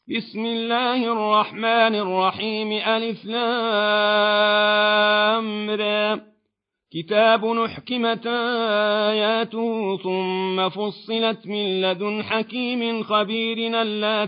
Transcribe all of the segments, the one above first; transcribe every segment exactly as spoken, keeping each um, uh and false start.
بسم الله الرحمن الرحيم ألف لام را كتاب أحكمت آياته ثم فصلت من لدن حكيم خبير ألا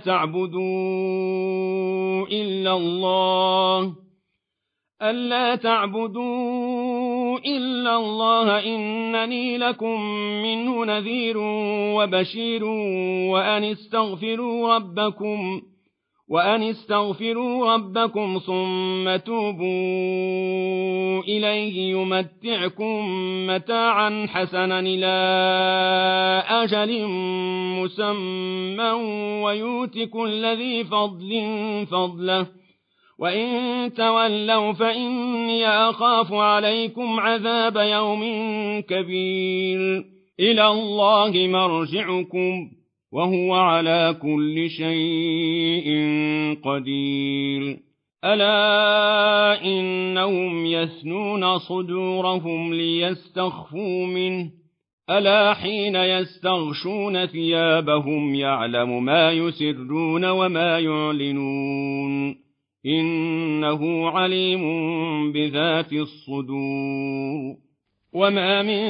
تعبدوا إلا الله ألا تعبدوا إلا الله إنني لكم منه نذير وبشير وأن استغفروا ربكم وأن استغفروا ربكم ثم توبوا إليه يمتعكم متاعا حسنا إلى أجل مسمى ويؤت كل ذي فضل فضله وإن تولوا فإني أخاف عليكم عذاب يوم كبير إلى الله مرجعكم وهو على كل شيء قدير ألا إنهم يثنون صدورهم ليستخفوا منه ألا حين يستغشون ثيابهم يعلم ما يسرون وما يعلنون إنه عليم بذات الصدور وما من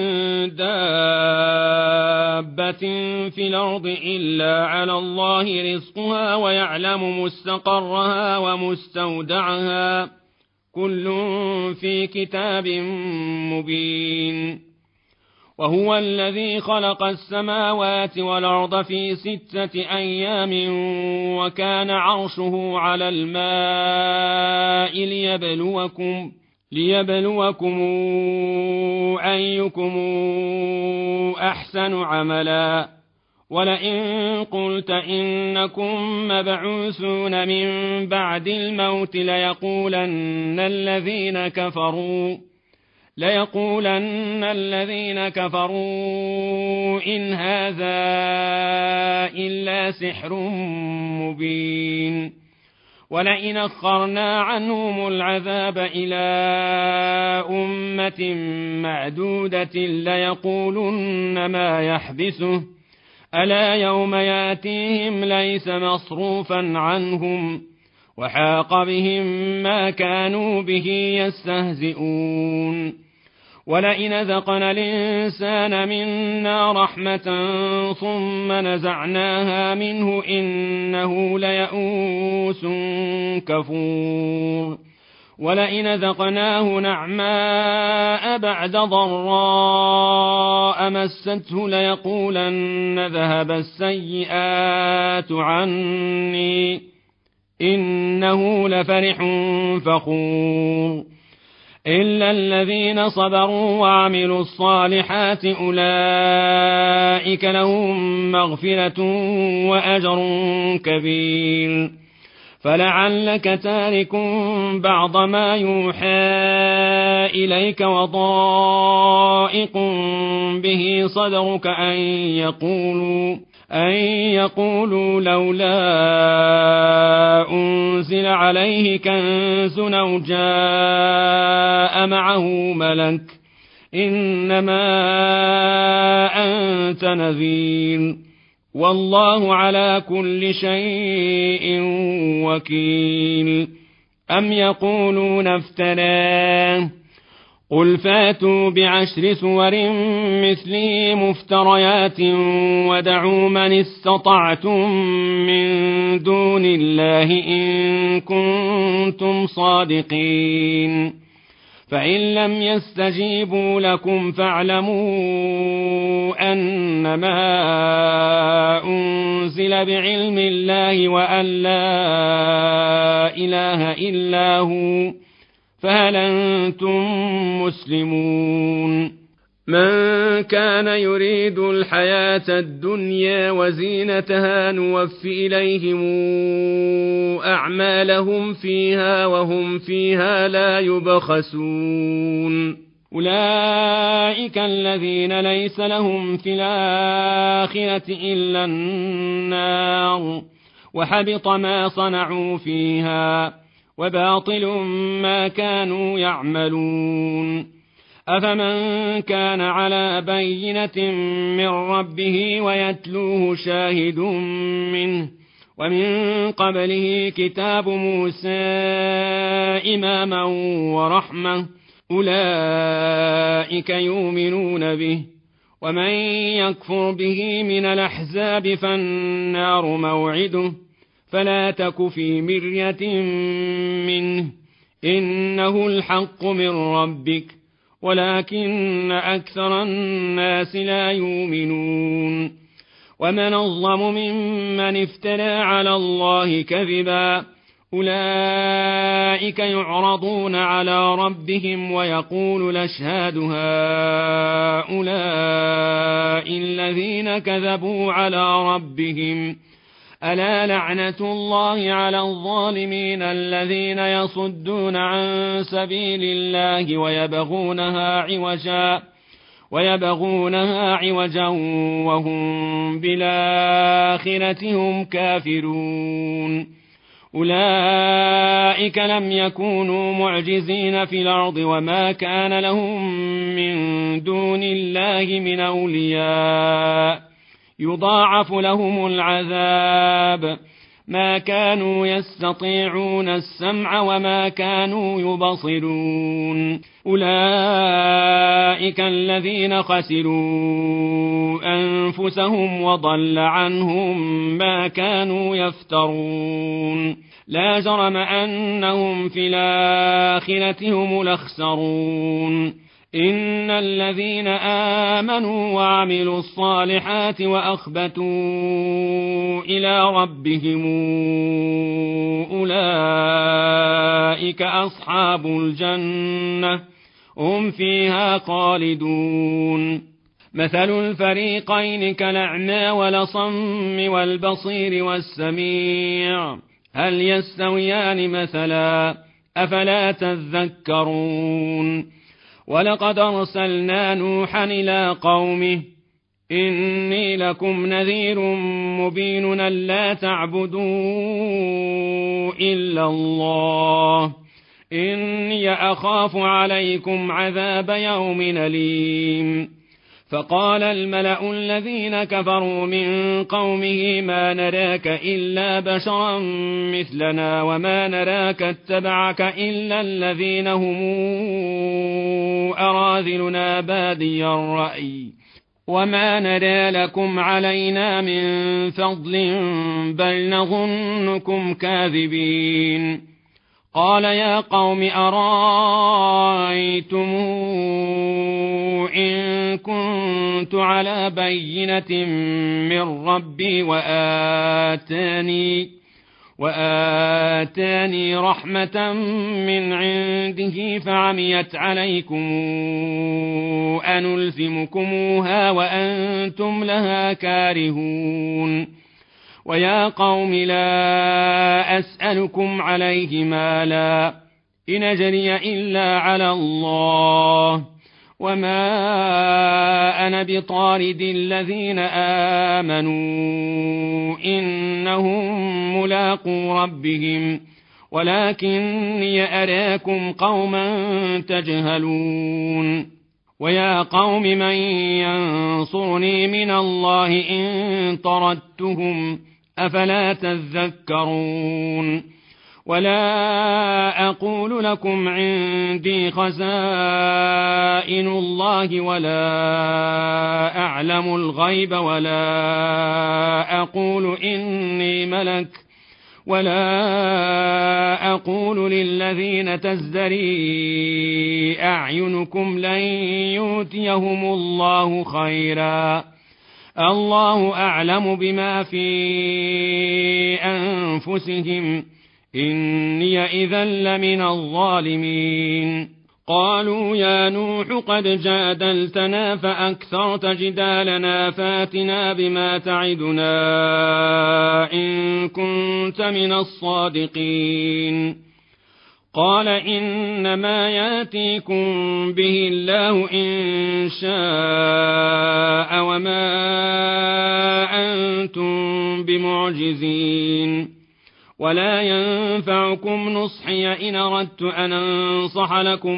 دابة في الأرض إلا على الله رزقها ويعلم مستقرها ومستودعها كل في كتاب مبين وهو الذي خلق السماوات والأرض في ستة أيام وكان عرشه على الماء ليبلوكم ليبلوكم أيكم أحسن عملا ولئن قلت إنكم مبعوثون من بعد الموت ليقولن الذين كفروا ليقولن الذين كفروا إن هذا إلا سحر مبين ولئن أخرنا عنهم العذاب إلى أمة معدودة ليقولن ما يحبسه ألا يوم ياتيهم ليس مصروفا عنهم وحاق بهم ما كانوا به يستهزئون ولئن ذقنا الإنسان منا رحمة ثم نزعناها منه إنه ليئوس كفور ولئن ذقناه نعماء بعد ضراء مسته ليقولن ذهب السيئات عني إنه لفرح فخور إلا الذين صبروا وعملوا الصالحات أولئك لهم مغفرة وأجر كبير فلعلك تارك بعض ما يوحى إليك وضائق به صدرك أن يقولوا أن يقولوا لولا أنزل عليه كنز أو جاء معه ملك إنما أنت نذير والله على كل شيء وكيل أم يقولون افتراه قل فاتوا بعشر سور مثله مفتريات ودعوا من استطعتم من دون الله إن كنتم صادقين فإن لم يستجيبوا لكم فاعلموا أنما أنزل بعلم الله وأن لا إله إلا هو فهل أنتم مسلمون من كان يريد الحياة الدنيا وزينتها نوف إليهم أعمالهم فيها وهم فيها لا يبخسون أولئك الذين ليس لهم في الآخرة إلا النار وحبط ما صنعوا فيها وباطل ما كانوا يعملون أفمن كان على بينة من ربه ويتلوه شاهد منه ومن قبله كتاب موسى إماما ورحمة أولئك يؤمنون به ومن يكفر به من الأحزاب فالنار موعده فلا تك في مرية منه إنه الحق من ربك ولكن أكثر الناس لا يؤمنون ومن أظلم ممن افترى على الله كذبا أولئك يعرضون على ربهم ويقول الأشهاد هؤلاء الذين كذبوا على ربهم ألا لعنة الله على الظالمين الذين يصدون عن سبيل الله ويبغونها عوجا ويبغونها عوجا وهم بالآخرة هم كافرون أولئك لم يكونوا معجزين في الأرض وما كان لهم من دون الله من أولياء يضاعف لهم العذاب ما كانوا يستطيعون السمع وما كانوا يبصرون أولئك الذين خسروا أنفسهم وضل عنهم ما كانوا يفترون لا جرم أنهم في الآخرة هم الأخسرون إن الذين آمنوا وعملوا الصالحات وأخبتوا إلى ربهم أولئك أصحاب الجنة هم فيها خالدون مثل الفريقين كالأعمى والأصم والبصير والسميع هل يستويان مثلا أفلا تذكرون ولقد أرسلنا نوحا إلى قومه إني لكم نذير مبين ألا تعبدوا إلا الله إني أخاف عليكم عذاب يوم أليم فقال الملأ الذين كفروا من قومه ما نراك إلا بشرا مثلنا وما نراك اتبعك إلا الذين هم أراذلنا بادي الرأي وما نرى لكم علينا من فضل بل نظنكم كاذبين قال يا قوم أرأيتم إن كنت على بينة من ربي وآتاني وآتاني رحمة من عنده فعميت عليكم أنلزمكموها وأنتم لها كارهون ويا قوم لا أسألكم عليه مالا إن أجري إلا على الله وما أنا بطارد الذين آمنوا إنهم ملاقو ربهم ولكني أراكم قوما تجهلون ويا قوم من ينصرني من الله إن طردتهم أفلا تذكرون ولا أقول لكم عندي خزائن الله ولا أعلم الغيب ولا أقول إني ملك ولا أقول للذين تزدري أعينكم لن يؤتيهم الله خيرا الله أعلم بما في أنفسهم إني إذا لمن الظالمين قالوا يا نوح قد جادلتنا فأكثرت جدالنا فاتنا بما تعدنا إن كنت من الصادقين قال إنما ياتيكم به الله إن شاء وما أنتم بمعجزين ولا ينفعكم نصحي إن أردت أن أنصح لكم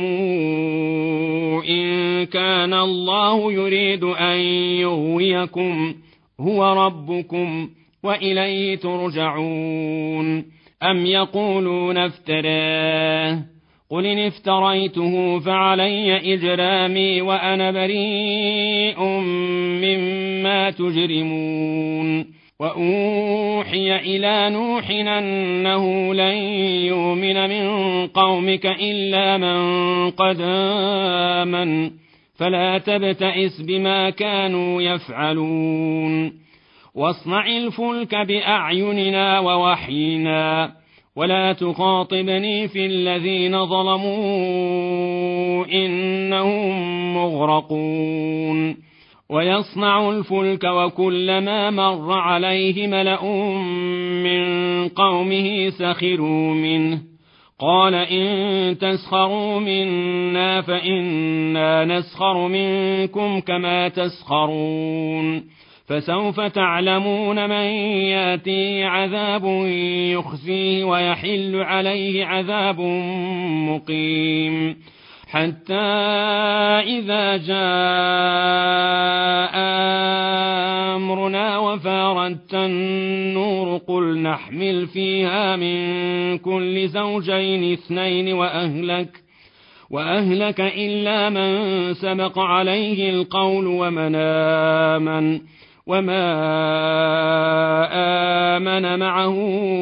إن كان الله يريد أن يغويكم هو ربكم وإليه ترجعون. أم يقولون افتراه قل إن افتريته فعلي إجرامي وأنا بريء مما تجرمون. وأوحي إلى نوح أنه لن يؤمن من قومك إلا من قد آمن فلا تبتئس بما كانوا يفعلون. واصنع الفلك بأعيننا ووحينا ولا تخاطبني في الذين ظلموا إنهم مغرقون. ويصنع الفلك وكلما مر عليه ملأ من قومه سخروا منه قال إن تسخروا منا فإنا نسخر منكم كما تسخرون. فسوف تعلمون من ياتيه عذاب يخزيه ويحل عليه عذاب مقيم. حتى إذا جاء أمرنا وفارت النور قل نحمل فيها من كل زوجين اثنين وأهلك وأهلك إلا من سبق عليه القول ومن آمن وما آمن معه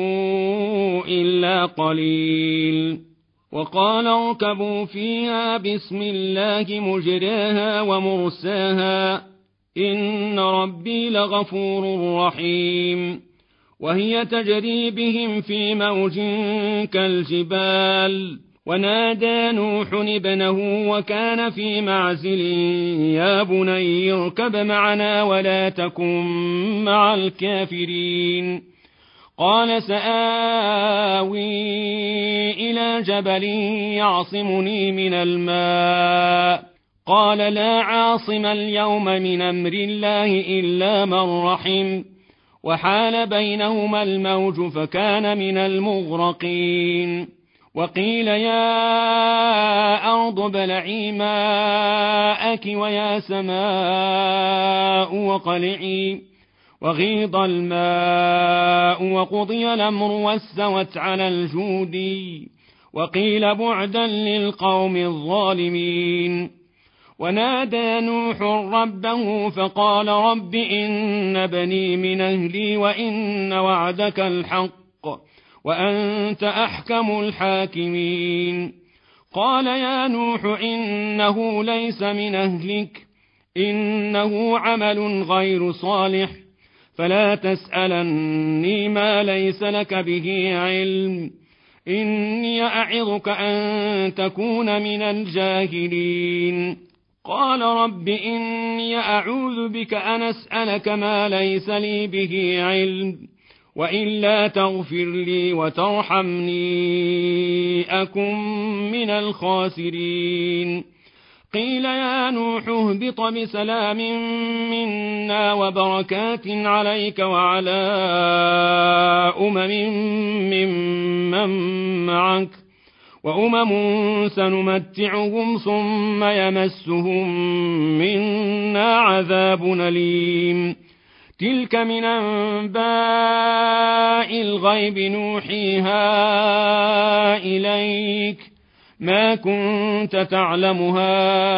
إلا قليل. وقال اركبوا فيها بسم الله مجراها ومرساها إن ربي لغفور رحيم. وهي تجري بهم في موج كالجبال ونادى نوح ابنه وكان في معزل يا بني اركب معنا ولا تكن مع الكافرين. قال سآوي إلى جبل يعصمني من الماء قال لا عاصم اليوم من أمر الله إلا من رحم وحال بينهما الموج فكان من المغرقين. وقيل يا أرض ابلعي ماءك ويا سماء وقلعي وغيض الماء وقضي الأمر واستوت على الجود وقيل بعدا للقوم الظالمين. ونادى نوح ربه فقال رب إن بني من أهلي وإن وعدك الحق وأنت أحكم الحاكمين. قال يا نوح إنه ليس من أهلك إنه عمل غير صالح فلا تسألني ما ليس لك به علم إني أعظك أن تكون من الجاهلين. قال رب إني أعوذ بك أن أسألك ما ليس لي به علم وإلا تغفر لي وترحمني أكن من الخاسرين. قيل يا نوح اهبط بسلام منا وبركات عليك وعلى أمم ممن معك وأمم سنمتعهم ثم يمسهم منا عذاب أليم. تلك من أنباء الغيب نوحيها إليك ما كنت تعلمها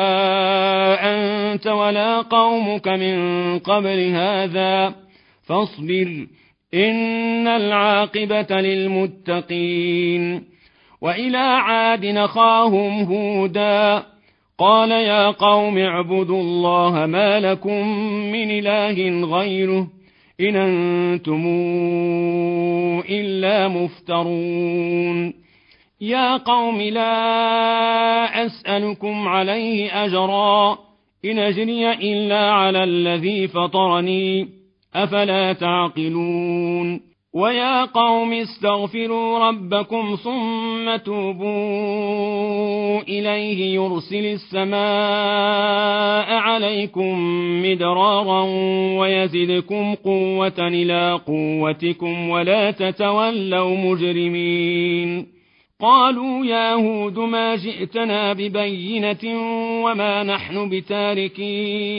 أنت ولا قومك من قبل هذا فاصبر إن العاقبة للمتقين. وإلى عاد أخاهم هودا قال يا قوم اعبدوا الله ما لكم من إله غيره إن أنتم إلا مفترون. يا قوم لا أسألكم عليه أجرا إن أجري إلا على الذي فطرني أفلا تعقلون. ويا قوم استغفروا ربكم ثم توبوا إليه يرسل السماء عليكم مدرارا ويزدكم قوة إلى قوتكم ولا تتولوا مجرمين. قالوا يا هود ما جئتنا ببينة وما نحن بتاركي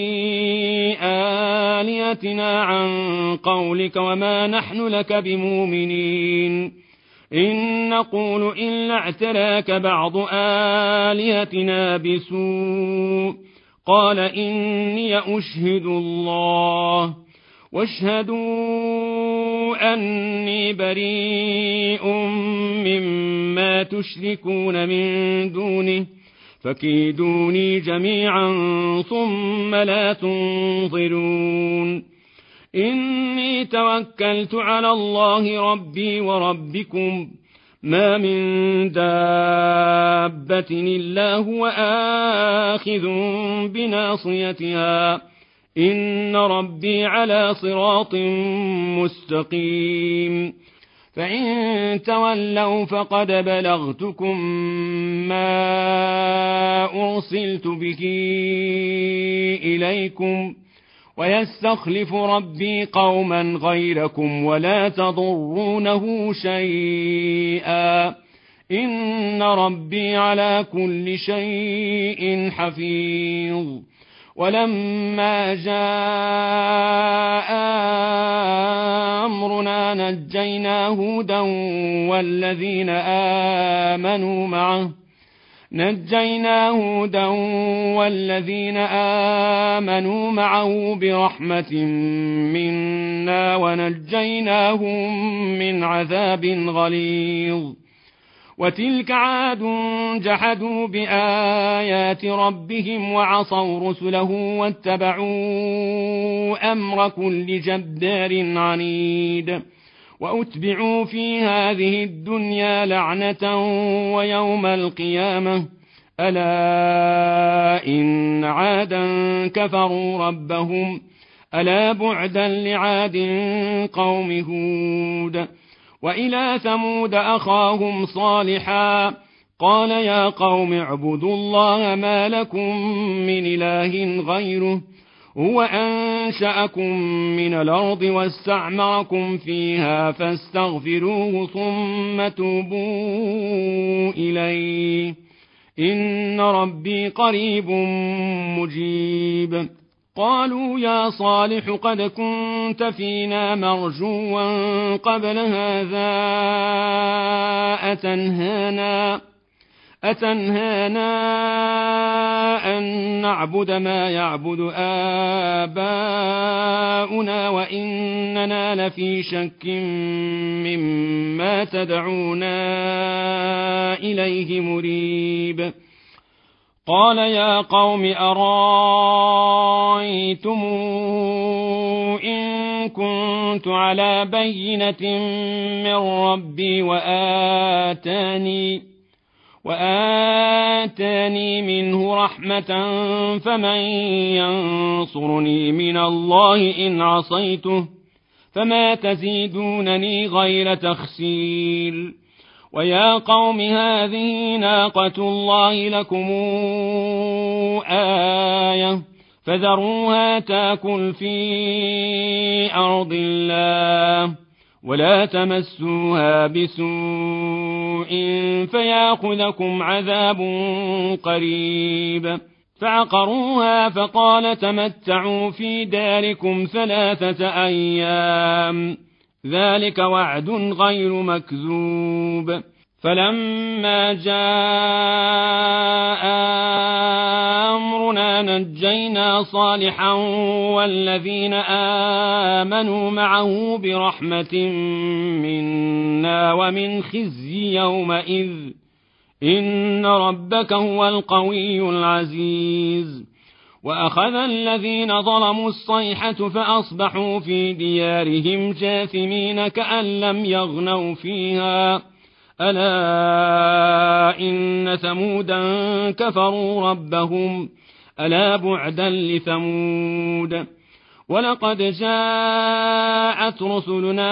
آلهتنا عن قولك وما نحن لك بمؤمنين إن نقول إلا اعتراك بعض آلهتنا بسوء قال إني أشهد الله واشهدوا أني بريء مما تشركون من دونه فكيدوني جميعا ثم لا تنظرون إني توكلت على الله ربي وربكم ما من دابة إلا هو آخذ بناصيتها إن ربي على صراط مستقيم فإن تولوا فقد بلغتكم ما أرسلت به إليكم ويستخلف ربي قوما غيركم ولا تضرونه شيئا إن ربي على كل شيء حفيظ ولما جاء أمرنا نجينا هودا والذين آمنوا معه نجينا هودا والذين آمنوا معه برحمة منا ونجيناهم من عذاب غليظ وتلك عاد جحدوا بآيات ربهم وعصوا رسله واتبعوا أمر كل جبار عنيد وأتبعوا في هذه الدنيا لعنة ويوم القيامة ألا إن عادا كفروا ربهم ألا بعدا لعاد قوم هود وإلى ثمود أخاهم صالحا قال يا قوم اعبدوا الله ما لكم من إله غيره هو أنشأكم من الأرض واستعمركم فيها فاستغفروه ثم توبوا إليه إن ربي قريب مجيب قالوا يا صالح قد كنت فينا مرجوا قبل هذا أتنهانا أتنهانا أن نعبد ما يعبد آباؤنا وإننا لفي شك مما تدعونا إليه مريب قال يا قوم أرأيتم إن كنت على بينة من ربي وآتاني وآتاني منه رحمة فمن ينصرني من الله إن عصيته فما تزيدونني غير تخسير ويا قوم هذه ناقة الله لكم آية فذروها تاكل في أرض الله ولا تمسوها بسوء فياخذكم عذاب قريب فعقروها فقال تمتعوا في داركم ثلاثة أيام ذلك وعد غير مكذوب فلما جاء أمرنا نجينا صالحا والذين آمنوا معه برحمة منا ومن خزي يومئذ إن ربك هو القوي العزيز وأخذ الذين ظلموا الصيحة فأصبحوا في ديارهم جاثمين كأن لم يغنوا فيها ألا إن ثمودا كفروا ربهم ألا بعدا لثمود ولقد جاءت رسلنا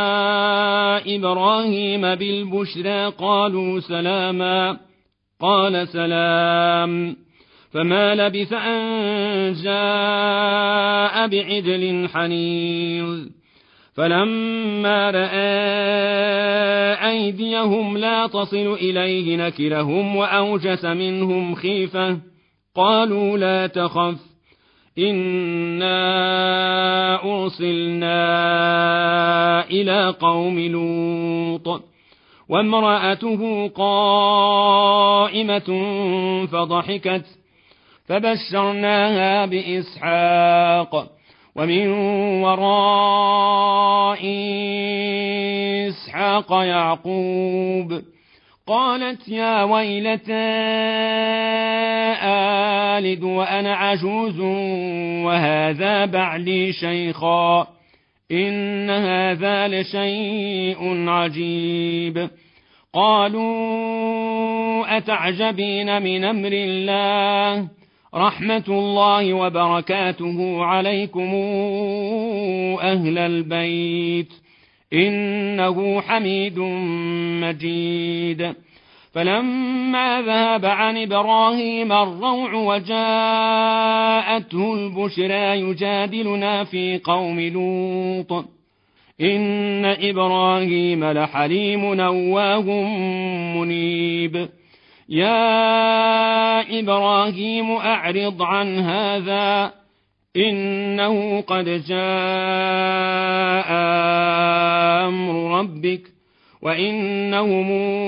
إبراهيم بالبشرى قالوا سلاما قال سلام فما لبث أن جاء بعجل حنيظ فلما رأى أيديهم لا تصل إليه نكرهم وأوجس منهم خيفة قالوا لا تخف إنا أرسلنا إلى قوم لوط وامرأته قائمة فضحكت فبشرناها بإسحاق ومن وراء إسحاق يعقوب قالت يا ويلتى آلد وأنا عجوز وهذا بعلي شيخا إن هذا لشيء عجيب قالوا أتعجبين من أمر الله رحمة الله وبركاته عليكم أهل البيت إنه حميد مجيد فلما ذهب عن إبراهيم الروع وجاءته البشرى يجادلنا في قوم لوط إن إبراهيم لحليم أواه منيب يا إبراهيم أعرض عن هذا إنه قد جاء أمر ربك وإنهم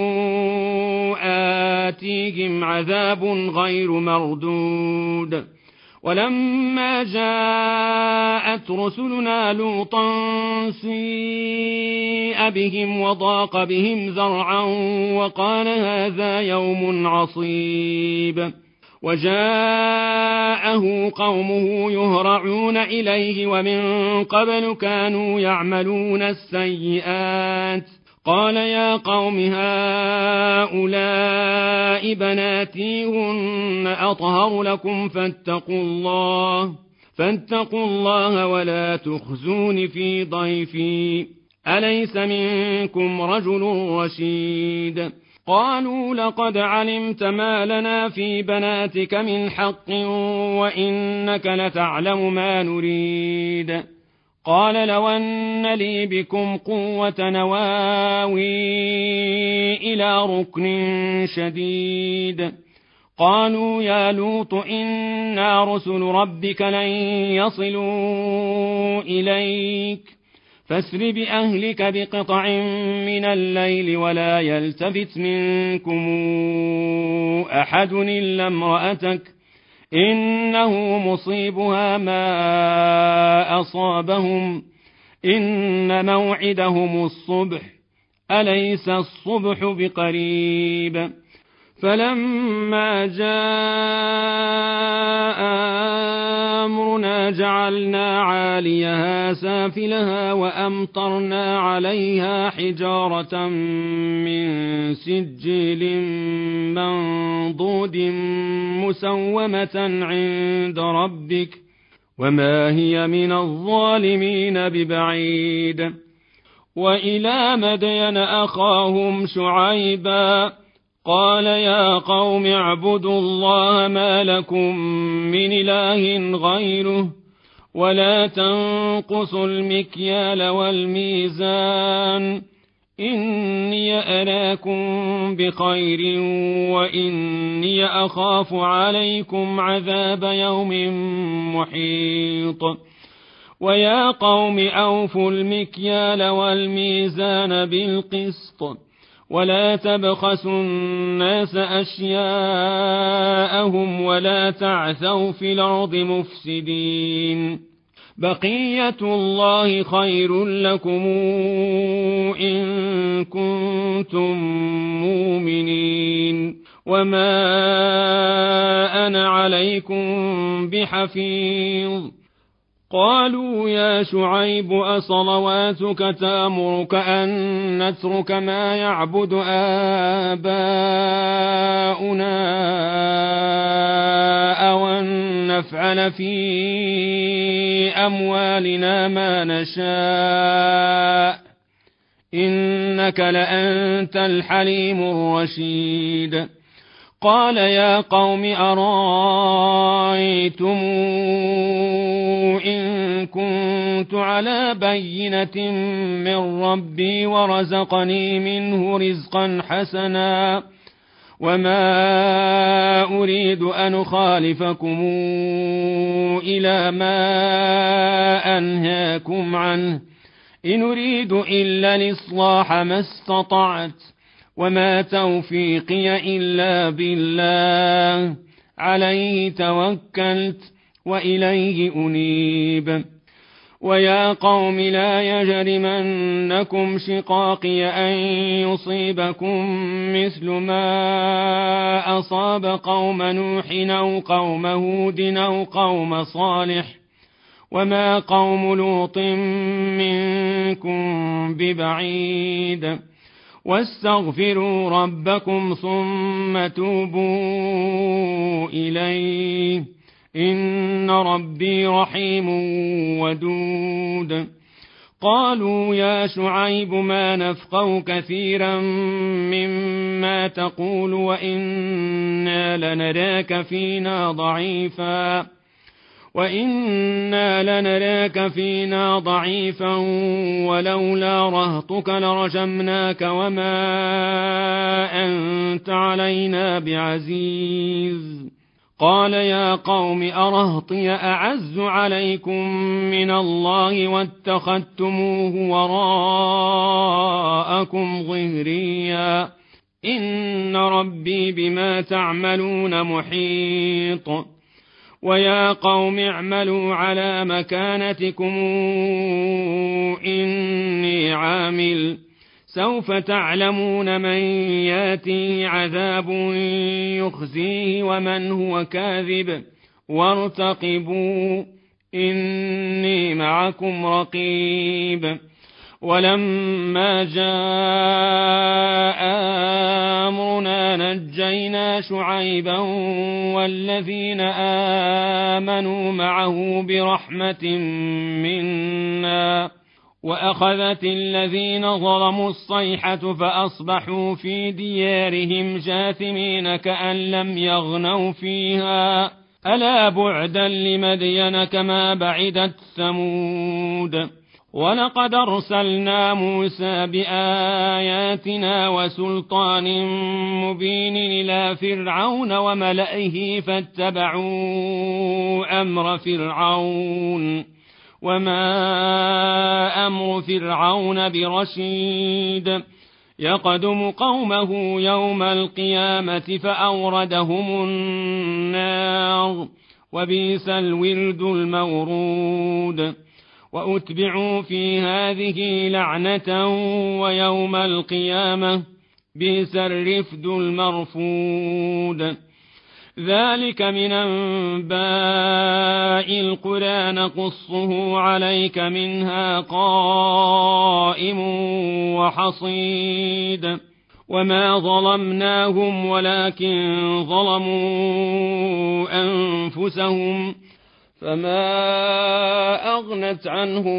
آتيهم عذاب غير مردود ولما جاءت رسلنا لوطا سيء بهم وضاق بهم ذرعا وقال هذا يوم عصيب وجاءه قومه يهرعون إليه ومن قبل كانوا يعملون السيئات قال يا قوم هؤلاء بناتي هن أطهر لكم فاتقوا الله فاتقوا الله ولا تخزون في ضيفي أليس منكم رجل رشيد قالوا لقد علمت ما لنا في بناتك من حق وإنك لتعلم ما نريد قال لو أن لي بكم قوة نواوي إلى ركن شديد قالوا يا لوط إنا رسل ربك لن يصلوا إليك فاسر بأهلك بقطع من الليل ولا يلتفت منكم أحد إلا امرأتك إنه مصيبها ما أصابهم إن موعدهم الصبح أليس الصبح بقريب فلما جاء أمرنا جعلنا عاليها سافلها وأمطرنا عليها حجارة من سجيل منضود مسومة عند ربك وما هي من الظالمين ببعيد وإلى مدين أخاهم شعيبا قال يا قوم اعبدوا الله ما لكم من إله غيره ولا تنقصوا المكيال والميزان إني أراكم بخير وإني أخاف عليكم عذاب يوم محيط ويا قوم أوفوا المكيال والميزان بالقسط ولا تبخسوا الناس أشياءهم ولا تعثوا في الأرض مفسدين بقية الله خير لكم إن كنتم مؤمنين وما أنا عليكم بحفيظ قالوا يا شعيب أصلواتك تأمرك أن نترك ما يعبد آباؤنا أو أن نفعل في أموالنا ما نشاء إنك لأنت الحليم الرشيد قال يا قوم أرأيتم إن كنت على بينة من ربي ورزقني منه رزقا حسنا وما أريد أن أخالفكم إلى ما أنهاكم عنه إن أريد إلا الإصلاح ما استطعت وما توفيقي إلا بالله عليه توكلت وإليه أنيب. ويا قوم لا يجرمنكم شقاقي أن يصيبكم مثل ما أصاب قوم نوح أو قوم هود أو قوم صالح وما قوم لوط منكم ببعيد واستغفروا ربكم ثم توبوا إليه إن ربي رحيم ودود. قالوا يا شعيب ما نفقه كثيرا مما تقول وإنا لنراك فينا ضعيفا وإنا لنراك فينا ضعيفا ولولا رهطك لرجمناك وما أنت علينا بعزيز. قال يا قوم أرهطي أعز عليكم من الله واتخذتموه وراءكم ظهريا إن ربي بما تعملون محيط. ويا قوم اعملوا على مكانتكم إني عامل سوف تعلمون من ياتيه عذاب يخزيه ومن هو كاذب وارتقبوا إني معكم رقيب. ولما جاء أمرنا نجينا شعيبا والذين آمنوا معه برحمة منا وأخذت الذين ظلموا الصيحة فأصبحوا في ديارهم جاثمين كأن لم يغنوا فيها ألا بعدا لمدين كما بعدت ثمود. ولقد أرسلنا موسى بآياتنا وسلطان مبين إلى فرعون وملئه فاتبعوا أمر فرعون وما أمر فرعون برشيد يقدم قومه يوم القيامة فأوردهم النار وبئس الورد المورود. وأتبعوا في هذه لعنة ويوم القيامة بئس الرفد المرفود. ذلك من أنباء القرى نقصه عليك منها قائم وحصيد. وما ظلمناهم ولكن ظلموا أنفسهم فما أغنت عنهم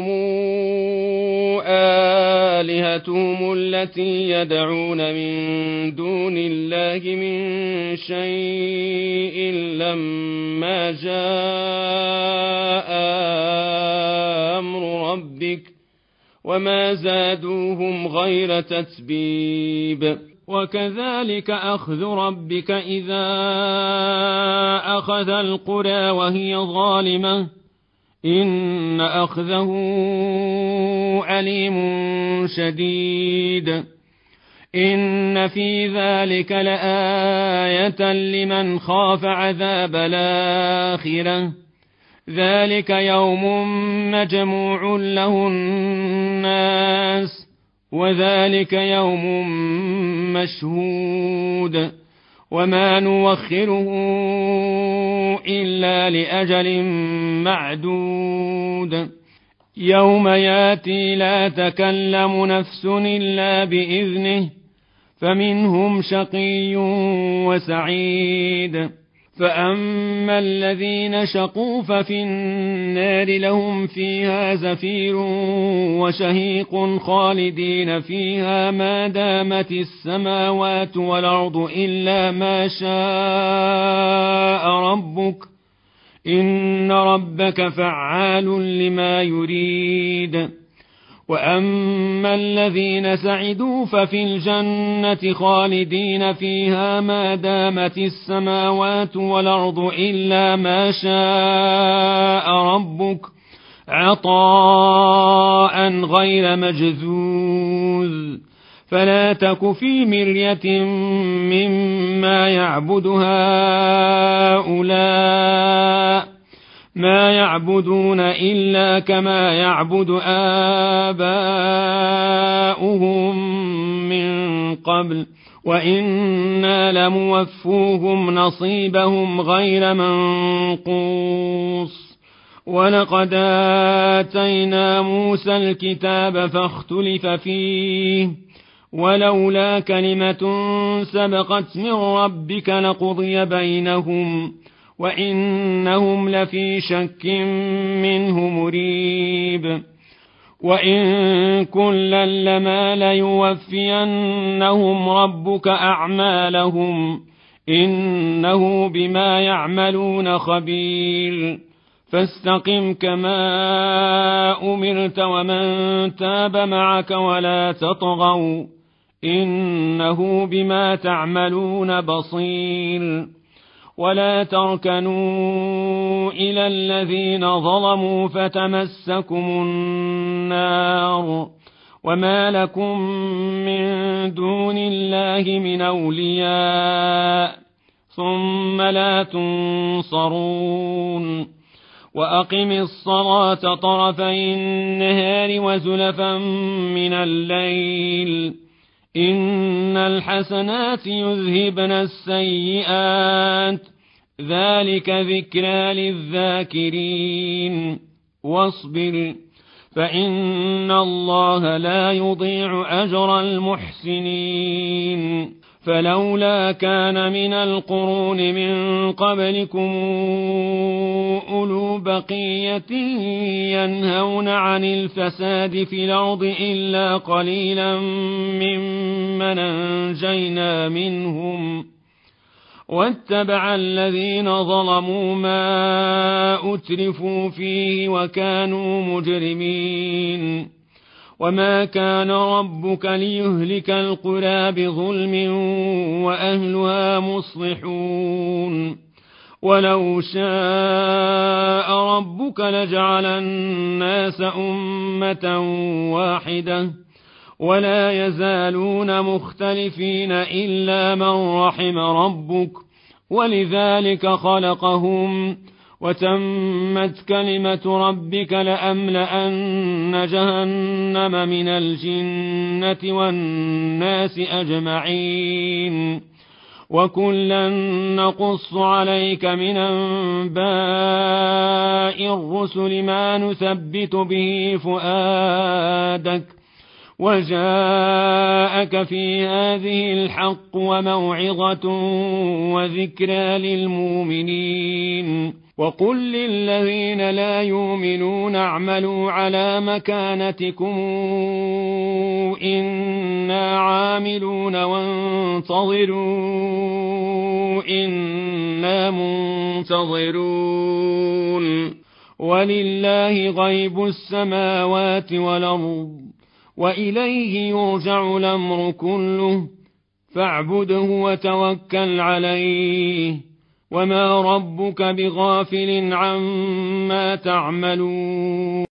آلهتهم التي يدعون من دون الله من شيء لما جاء أمر ربك وما زادوهم غير تتبيب. وكذلك أخذ ربك إذا أخذ القرى وهي ظالمة إن أخذه أليم شديد. إن في ذلك لآية لمن خاف عذاب الآخرة ذلك يوم مجموع له الناس وذلك يوم مشهود وما نوخره إلا لأجل معدود. يوم ياتي لا تكلم نفس إلا بإذنه فمنهم شقي وسعيد. فأما الذين شقوا ففي النار لهم فيها زفير وشهيق خالدين فيها ما دامت السماوات والأرض إلا ما شاء ربك إن ربك فعال لما يريد. وأما الذين سعدوا ففي الجنة خالدين فيها ما دامت السماوات والأرض إلا ما شاء ربك عطاء غير مجذوذ. فلا تك في مرية مما يعبد هؤلاء ما يعبدون إلا كما يعبد آباؤهم من قبل وإنا لموفوهم نصيبهم غير منقوص. ولقد آتينا موسى الكتاب فاختلف فيه ولولا كلمة سبقت من ربك لقضي بينهم وإنهم لفي شك منه مريب. وإن كلا لما ليوفينهم ربك أعمالهم إنه بما يعملون خبير. فاستقم كما أمرت ومن تاب معك ولا تطغوا إنه بما تعملون بصير. ولا تركنوا إلى الذين ظلموا فتمسكم النار وما لكم من دون الله من أولياء ثم لا تنصرون. وأقم الصلاة طرفي النهار وزلفا من الليل إن الحسنات يذهبن السيئات ذلك ذكرى للذاكرين. واصبر فإن الله لا يضيع أجر المحسنين. فلولا كان من القرون من قبلكم أولو بقية ينهون عن الفساد في الأرض إلا قليلا ممن أنجينا منهم واتبع الذين ظلموا ما أترفوا فيه وكانوا مجرمين. وما كان ربك ليهلك القرى بظلم وأهلها مصلحون. ولو شاء ربك لجعل الناس أمة واحدة ولا يزالون مختلفين إلا من رحم ربك ولذلك خلقهم وتمت كلمة ربك لأملأن جهنم من الجنة والناس أجمعين. وكلا نقص عليك من أنباء الرسل ما نثبت به فؤادك وجاءك في هذه الحق وموعظة وذكرى للمؤمنين. وقل للذين لا يؤمنون اعملوا على مكانتكم إنا عاملون وانتظروا إنا منتظرون. ولله غيب السماوات والأرض وإليه يرجع الأمر كله فاعبده وتوكل عليه وما ربك بغافل عما تعملون.